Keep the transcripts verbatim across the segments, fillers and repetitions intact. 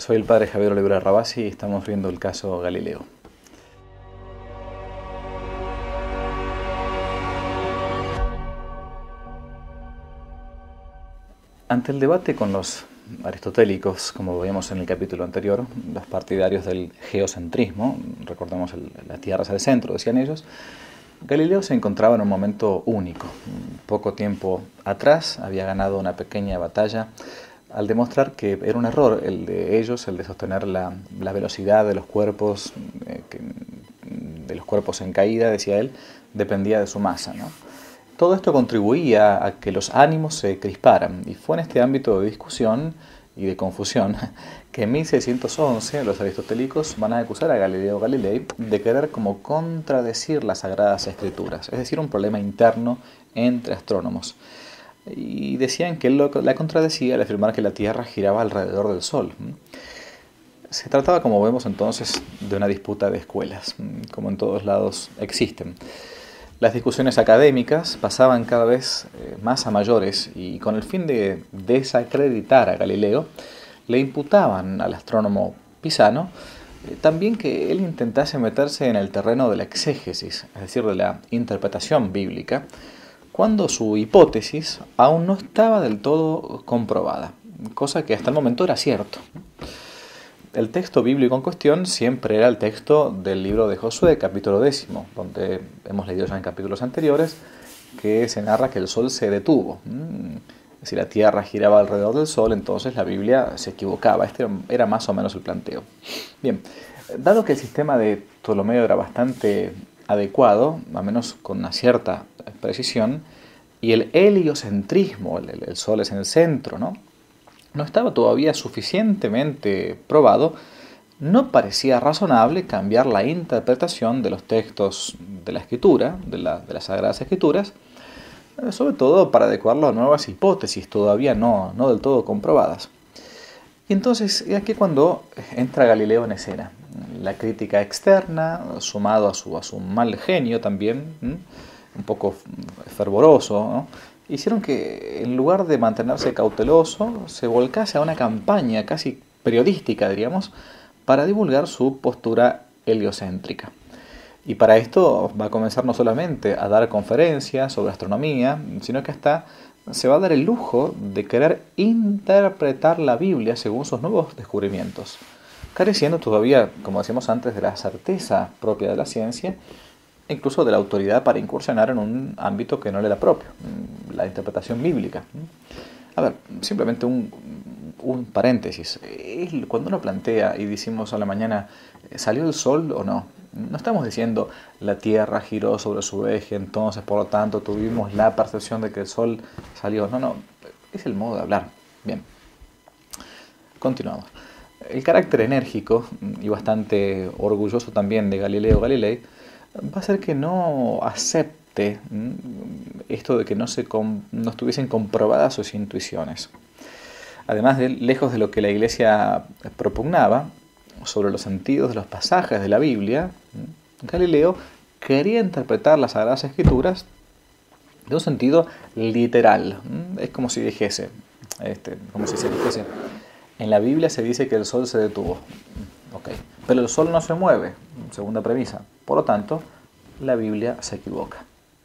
Soy el padre Javier Olivera Rabasi y estamos viendo el caso Galileo. Ante el debate con los aristotélicos, como veíamos en el capítulo anterior, los partidarios del geocentrismo, recordemos el, la Tierra es el centro, decían ellos, Galileo se encontraba en un momento único. Poco tiempo atrás había ganado una pequeña batalla al demostrar que era un error el de ellos, el de sostener la, la velocidad de los cuerpos, eh, que, de los cuerpos en caída, decía él, dependía de su masa, ¿no? Todo esto contribuía a que los ánimos se crisparan, y fue en este ámbito de discusión y de confusión que en mil seiscientos once los aristotélicos van a acusar a Galileo Galilei de querer como contradecir las Sagradas Escrituras, es decir, un problema interno entre astrónomos. Y decían que él lo, la contradecía al afirmar que la Tierra giraba alrededor del Sol. Se trataba, como vemos entonces, de una disputa de escuelas, como en todos lados existen. Las discusiones académicas pasaban cada vez más a mayores y con el fin de desacreditar a Galileo, le imputaban al astrónomo pisano eh, también que él intentase meterse en el terreno de la exégesis, es decir, de la interpretación bíblica, cuando su hipótesis aún no estaba del todo comprobada, cosa que hasta el momento era cierto. El texto bíblico en cuestión siempre era el texto del libro de Josué, capítulo décimo, donde hemos leído ya en capítulos anteriores que se narra que el sol se detuvo. Si la Tierra giraba alrededor del sol, entonces la Biblia se equivocaba. Este era más o menos el planteo. Bien, dado que el sistema de Ptolomeo era bastante adecuado, al menos con una cierta precisión, y el heliocentrismo, el, el sol es en el centro, ¿no? no estaba todavía suficientemente probado, no parecía razonable cambiar la interpretación de los textos de la Escritura, de, la, de las Sagradas Escrituras, sobre todo para adecuarlo a nuevas hipótesis todavía no, no del todo comprobadas. Y entonces es aquí cuando entra Galileo en escena. La crítica externa, sumado a su, a su mal genio también, ¿m? un poco fervoroso, ¿no? hicieron que en lugar de mantenerse cauteloso, se volcase a una campaña casi periodística, diríamos, para divulgar su postura heliocéntrica. Y para esto va a comenzar no solamente a dar conferencias sobre astronomía, sino que hasta se va a dar el lujo de querer interpretar la Biblia según sus nuevos descubrimientos, careciendo todavía, como decíamos antes, de la certeza propia de la ciencia, e incluso de la autoridad para incursionar en un ámbito que no le era propio, la interpretación bíblica. A ver, simplemente un, un paréntesis. Cuando uno plantea y decimos a la mañana, ¿salió el sol o no? No estamos diciendo la Tierra giró sobre su eje, entonces por lo tanto tuvimos la percepción de que el sol salió. No, no, es el modo de hablar. Bien, continuamos. El carácter enérgico y bastante orgulloso también de Galileo Galilei va a ser que no acepte esto de que no, se no estuviesen comprobadas sus intuiciones. Además, de, lejos de lo que la Iglesia propugnaba sobre los sentidos de los pasajes de la Biblia, Galileo quería interpretar las Sagradas Escrituras de un sentido literal. Es como si dijese, este, como si se dijese, en la Biblia se dice que el sol se detuvo. Okay. Pero el sol no se mueve, segunda premisa. Por lo tanto, la Biblia se equivoca.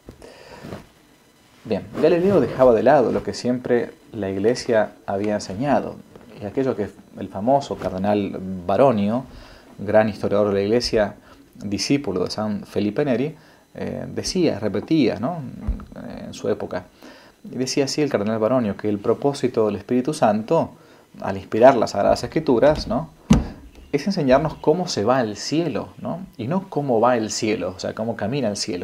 Bien, Galileo dejaba de lado lo que siempre la Iglesia había enseñado, y aquello que el famoso cardenal Baronio, gran historiador de la Iglesia, discípulo de San Felipe Neri, eh, decía, repetía, ¿no? en su época. Y decía así el cardenal Baronio, que el propósito del Espíritu Santo, al inspirar las Sagradas Escrituras, ¿no? es enseñarnos cómo se va al cielo, ¿no? y no cómo va el cielo, o sea, cómo camina el cielo.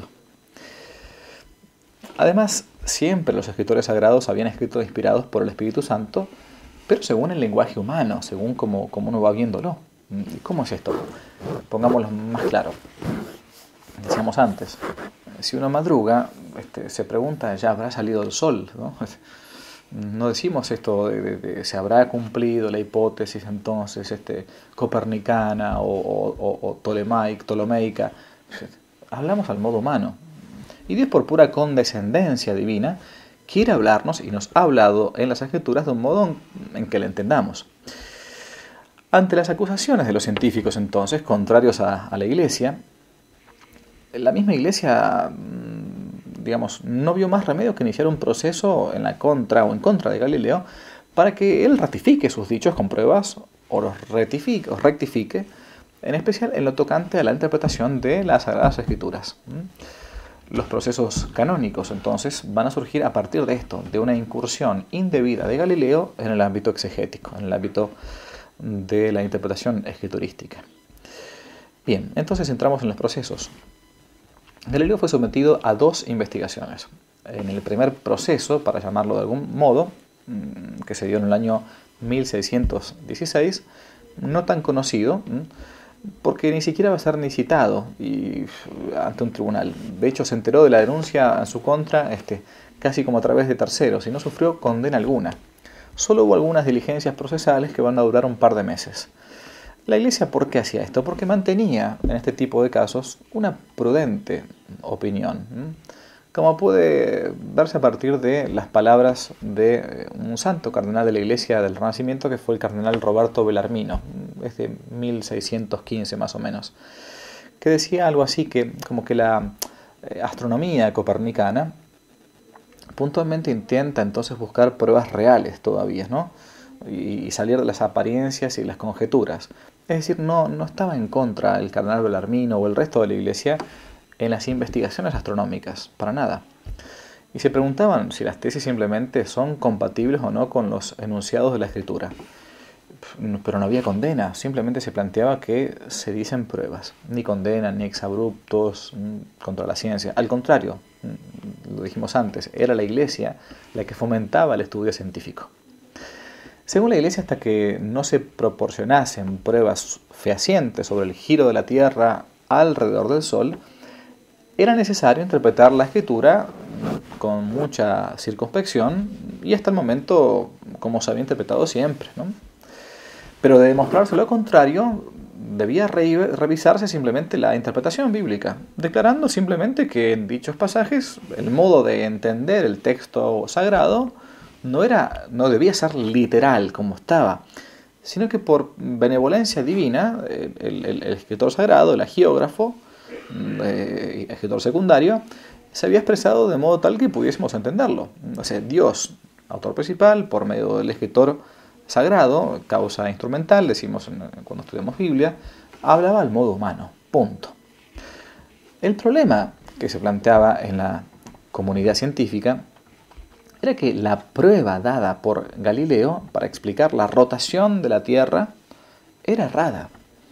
Además, siempre los escritores sagrados habían escrito inspirados por el Espíritu Santo, pero según el lenguaje humano, según cómo, cómo uno va viéndolo. ¿Y cómo es esto? Pongámoslo más claro. Decíamos antes, si uno madruga, este, se pregunta, ¿ya habrá salido el sol? ¿no? No decimos esto de, de, de se habrá cumplido la hipótesis entonces este, copernicana o, o, o, o tolemaica, ptolomeica. Hablamos al modo humano. Y Dios, por pura condescendencia divina, quiere hablarnos y nos ha hablado en las Escrituras de un modo en que le entendamos. Ante las acusaciones de los científicos entonces, contrarios a, a la Iglesia, la misma Iglesia, digamos, no vio más remedio que iniciar un proceso en la contra o en contra de Galileo para que él ratifique sus dichos con pruebas o los rectifique, o rectifique, en especial en lo tocante a la interpretación de las Sagradas Escrituras. Los procesos canónicos entonces van a surgir a partir de esto, de una incursión indebida de Galileo en el ámbito exegético, en el ámbito de la interpretación escriturística. Bien, entonces entramos en los procesos. Galileo fue sometido a dos investigaciones. En el primer proceso, para llamarlo de algún modo, que se dio en el año mil seiscientos dieciséis, no tan conocido, porque ni siquiera va a ser ni citado y, ante un tribunal. De hecho, se enteró de la denuncia en su contra este, casi como a través de terceros y no sufrió condena alguna. Solo hubo algunas diligencias procesales que van a durar un par de meses. La Iglesia, ¿por qué hacía esto? Porque mantenía en este tipo de casos una prudente opinión, como puede verse a partir de las palabras de un santo cardenal de la Iglesia del Renacimiento, que fue el cardenal Roberto Bellarmino, es de mil seiscientos quince más o menos, que decía algo así que como que la astronomía copernicana puntualmente intenta entonces buscar pruebas reales todavía, ¿no? Y salir de las apariencias y las conjeturas. Es decir, no, no estaba en contra el cardenal Bellarmino o el resto de la Iglesia en las investigaciones astronómicas, para nada. Y se preguntaban si las tesis simplemente son compatibles o no con los enunciados de la Escritura. Pero no había condena, simplemente se planteaba que se dicen pruebas. Ni condena, ni exabruptos contra la ciencia. Al contrario, lo dijimos antes, era la Iglesia la que fomentaba el estudio científico. Según la Iglesia, hasta que no se proporcionasen pruebas fehacientes sobre el giro de la Tierra alrededor del Sol, era necesario interpretar la Escritura con mucha circunspección y hasta el momento como se había interpretado siempre, ¿no? Pero de demostrarse lo contrario, debía re revisarse simplemente la interpretación bíblica, declarando simplemente que en dichos pasajes el modo de entender el texto sagrado no, era, no debía ser literal como estaba, sino que por benevolencia divina, el, el, el escritor sagrado, el hagiógrafo, el escritor secundario, se había expresado de modo tal que pudiésemos entenderlo. O sea, Dios, autor principal, por medio del escritor sagrado, causa instrumental, decimos cuando estudiamos Biblia, hablaba al modo humano, punto. El problema que se planteaba en la comunidad científica era que la prueba dada por Galileo para explicar la rotación de la Tierra era errada.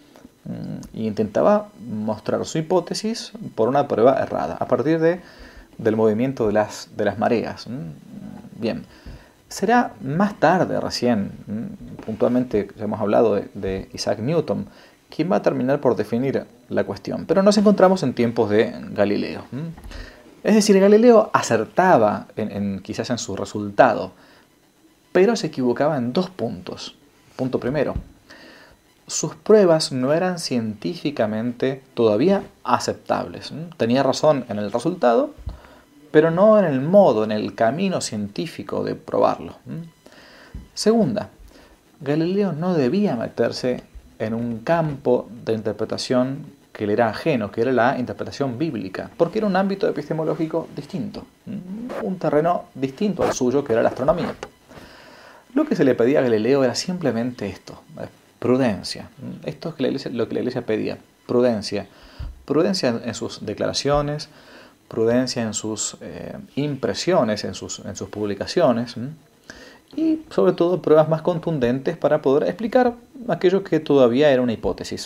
Y intentaba mostrar su hipótesis por una prueba errada, a partir de, del movimiento de las, de las mareas. Bien, será más tarde recién, puntualmente ya hemos hablado de, de Isaac Newton, quien va a terminar por definir la cuestión. Pero nos encontramos en tiempos de Galileo. Es decir, Galileo acertaba en, en, quizás en su resultado, pero se equivocaba en dos puntos. Punto primero, sus pruebas no eran científicamente todavía aceptables. Tenía razón en el resultado, pero no en el modo, en el camino científico de probarlo. Segunda, Galileo no debía meterse en un campo de interpretación que le era ajeno, que era la interpretación bíblica, porque era un ámbito epistemológico distinto, un terreno distinto al suyo, que era la astronomía. Lo que se le pedía a Galileo era simplemente esto, prudencia. Esto es que la iglesia, lo que la Iglesia pedía, prudencia. Prudencia en sus declaraciones, prudencia en sus eh, impresiones, en sus, en sus publicaciones, ¿m? Y sobre todo pruebas más contundentes para poder explicar aquello que todavía era una hipótesis.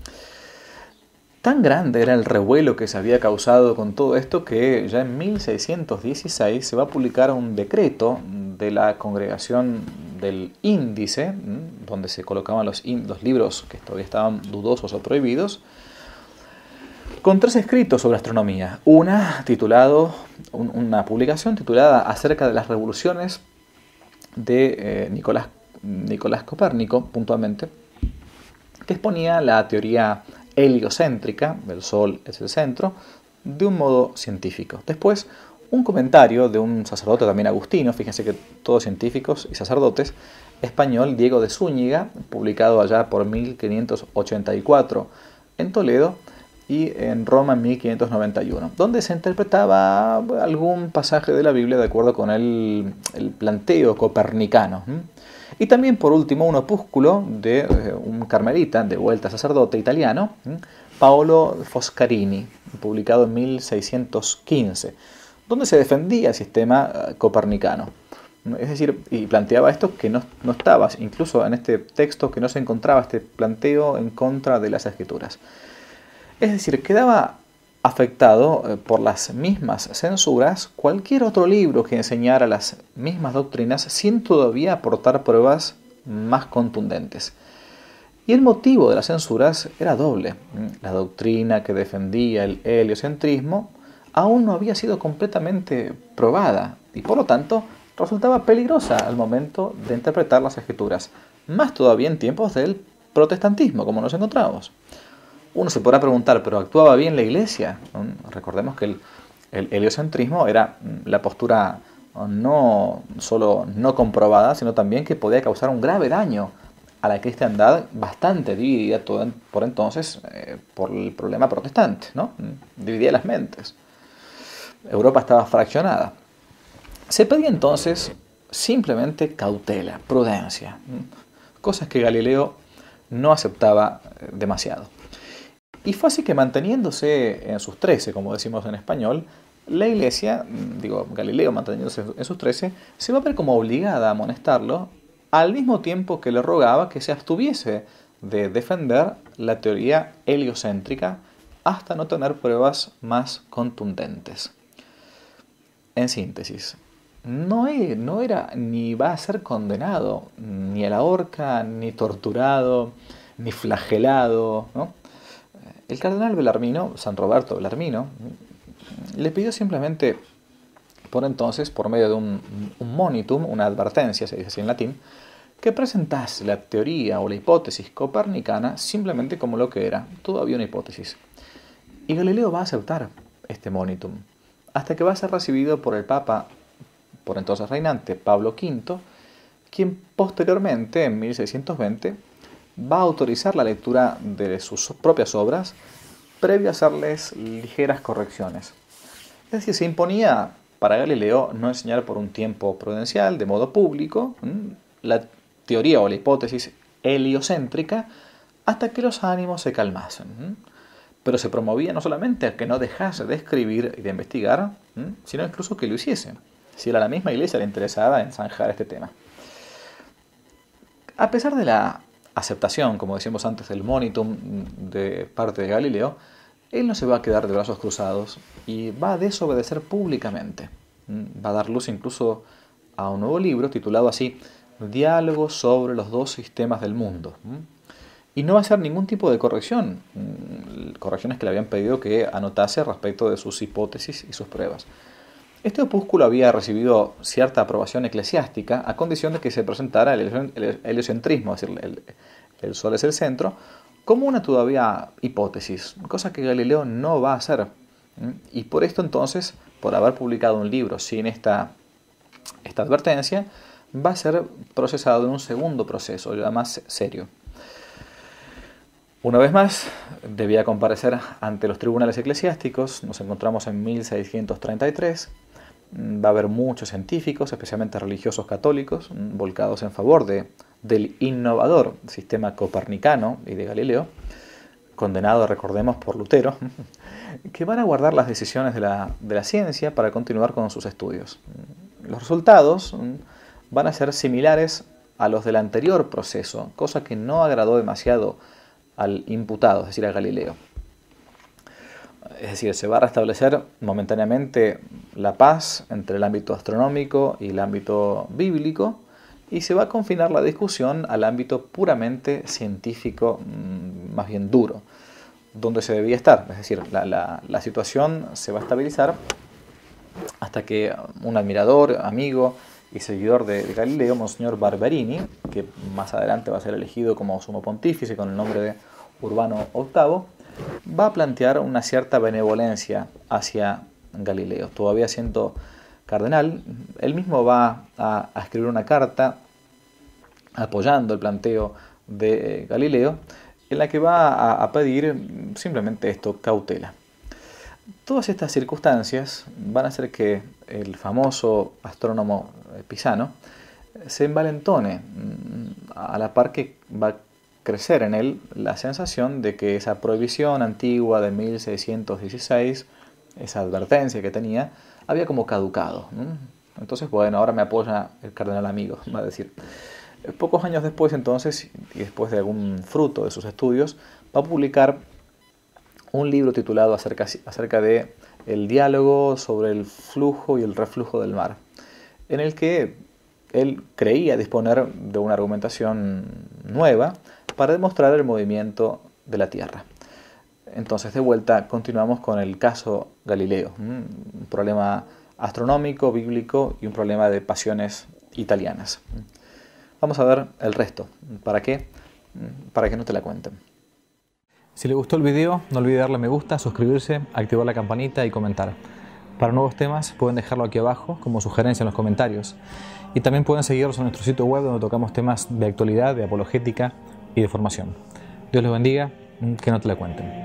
Tan grande era el revuelo que se había causado con todo esto que ya en mil seiscientos dieciséis se va a publicar un decreto de la congregación del Índice, donde se colocaban los, los libros que todavía estaban dudosos o prohibidos, con tres escritos sobre astronomía. Una, titulado, un, una publicación titulada Acerca de las revoluciones de eh, Nicolás, Nicolás Copérnico, puntualmente, que exponía la teoría heliocéntrica, el Sol es el centro, de un modo científico. Después, un comentario de un sacerdote también agustino, fíjense que todos científicos y sacerdotes, español, Diego de Zúñiga, publicado allá por mil quinientos ochenta y cuatro en Toledo y en Roma en mil quinientos noventa y uno, donde se interpretaba algún pasaje de la Biblia de acuerdo con el, el planteo copernicano. Y también, por último, un opúsculo de eh, un carmelita, de vuelta sacerdote italiano, Paolo Foscarini, publicado en mil seiscientos quince, donde se defendía el sistema copernicano. Es decir, y planteaba esto que no, no estaba, incluso en este texto, que no se encontraba este planteo en contra de las Escrituras. Es decir, quedaba afectado eh, por las mismas censuras cualquier otro libro que enseñara las mismas doctrinas sin todavía aportar pruebas más contundentes. Y el motivo de las censuras era doble. La doctrina que defendía el heliocentrismo aún no había sido completamente probada y por lo tanto resultaba peligrosa al momento de interpretar las Escrituras, más todavía en tiempos del protestantismo, como nos encontramos. Uno se podrá preguntar, ¿pero actuaba bien la Iglesia? Recordemos que el, el heliocentrismo era la postura no solo no comprobada, sino también que podía causar un grave daño a la cristiandad, bastante dividida todo, por entonces eh, por el problema protestante, ¿no? Dividía las mentes. Europa estaba fraccionada. Se pedía entonces simplemente cautela, prudencia, cosas que Galileo no aceptaba demasiado. Y fue así que, manteniéndose en sus trece, como decimos en español, la Iglesia, digo, Galileo manteniéndose en sus trece, se va a ver como obligada a amonestarlo, al mismo tiempo que le rogaba que se abstuviese de defender la teoría heliocéntrica hasta no tener pruebas más contundentes. En síntesis, no, es, no era ni va a ser condenado ni a la horca, ni torturado, ni flagelado, ¿no? El cardenal Bellarmino, San Roberto Bellarmino, le pidió simplemente, por entonces, por medio de un, un monitum, una advertencia, se dice así en latín, que presentase la teoría o la hipótesis copernicana simplemente como lo que era, todavía una hipótesis. Y Galileo va a aceptar este monitum, hasta que va a ser recibido por el Papa, por entonces reinante, Pablo quinto, quien posteriormente, en mil seiscientos veinte, va a autorizar la lectura de sus propias obras, previo a hacerles ligeras correcciones. Es decir, se imponía para Galileo no enseñar por un tiempo prudencial, de modo público, la teoría o la hipótesis heliocéntrica, hasta que los ánimos se calmasen. Pero se promovía no solamente a que no dejase de escribir y de investigar, sino incluso que lo hiciese, si a la misma Iglesia le interesaba en zanjar este tema. A pesar de la aceptación, como decíamos antes, del monitum de parte de Galileo, él no se va a quedar de brazos cruzados y va a desobedecer públicamente. Va a dar luz incluso a un nuevo libro titulado así, Diálogo sobre los dos sistemas del mundo. Y no va a hacer ningún tipo de corrección, correcciones que le habían pedido que anotase respecto de sus hipótesis y sus pruebas. Este opúsculo había recibido cierta aprobación eclesiástica a condición de que se presentara el heliocentrismo, es decir, el, el Sol es el centro, como una todavía hipótesis, cosa que Galileo no va a hacer. Y por esto entonces, por haber publicado un libro sin esta, esta advertencia, va a ser procesado en un segundo proceso, ya más serio. Una vez más, debía comparecer ante los tribunales eclesiásticos, nos encontramos en mil seiscientos treinta y tres, va a haber muchos científicos, especialmente religiosos católicos, volcados en favor de, del innovador sistema copernicano y de Galileo, condenado, recordemos, por Lutero, que van a guardar las decisiones de la, de la ciencia para continuar con sus estudios. Los resultados van a ser similares a los del anterior proceso, cosa que no agradó demasiado al imputado, es decir, a Galileo. Es decir, se va a restablecer momentáneamente la paz entre el ámbito astronómico y el ámbito bíblico y se va a confinar la discusión al ámbito puramente científico, más bien duro, donde se debía estar. Es decir, la, la, la situación se va a estabilizar hasta que un admirador, amigo y seguidor de, de Galileo, Monseñor Barberini, que más adelante va a ser elegido como sumo pontífice con el nombre de Urbano octavo, va a plantear una cierta benevolencia hacia Galileo. Todavía siendo cardenal, él mismo va a, a escribir una carta apoyando el planteo de eh, Galileo, en la que va a, a pedir simplemente esto, cautela. Todas estas circunstancias van a hacer que el famoso astrónomo Pisano se envalentone, a la par que va a crecer en él la sensación de que esa prohibición antigua de mil seiscientos dieciséis, esa advertencia que tenía, había como caducado. Entonces, bueno, ahora me apoya el cardenal amigo, va a decir. Pocos años después, entonces, y después de algún fruto de sus estudios, va a publicar un libro titulado acerca, acerca de el diálogo sobre el flujo y el reflujo del mar, en el que él creía disponer de una argumentación nueva para demostrar el movimiento de la Tierra. Entonces, de vuelta, continuamos con el caso Galileo, un problema astronómico, bíblico y un problema de pasiones italianas. Vamos a ver el resto. ¿Para qué? Para que no te la cuenten. Si le gustó el video, no olvide darle me gusta, suscribirse, activar la campanita y comentar. Para nuevos temas pueden dejarlo aquí abajo como sugerencia en los comentarios. Y también pueden seguirnos en nuestro sitio web donde tocamos temas de actualidad, de apologética y de formación. Dios los bendiga, que no te la cuenten.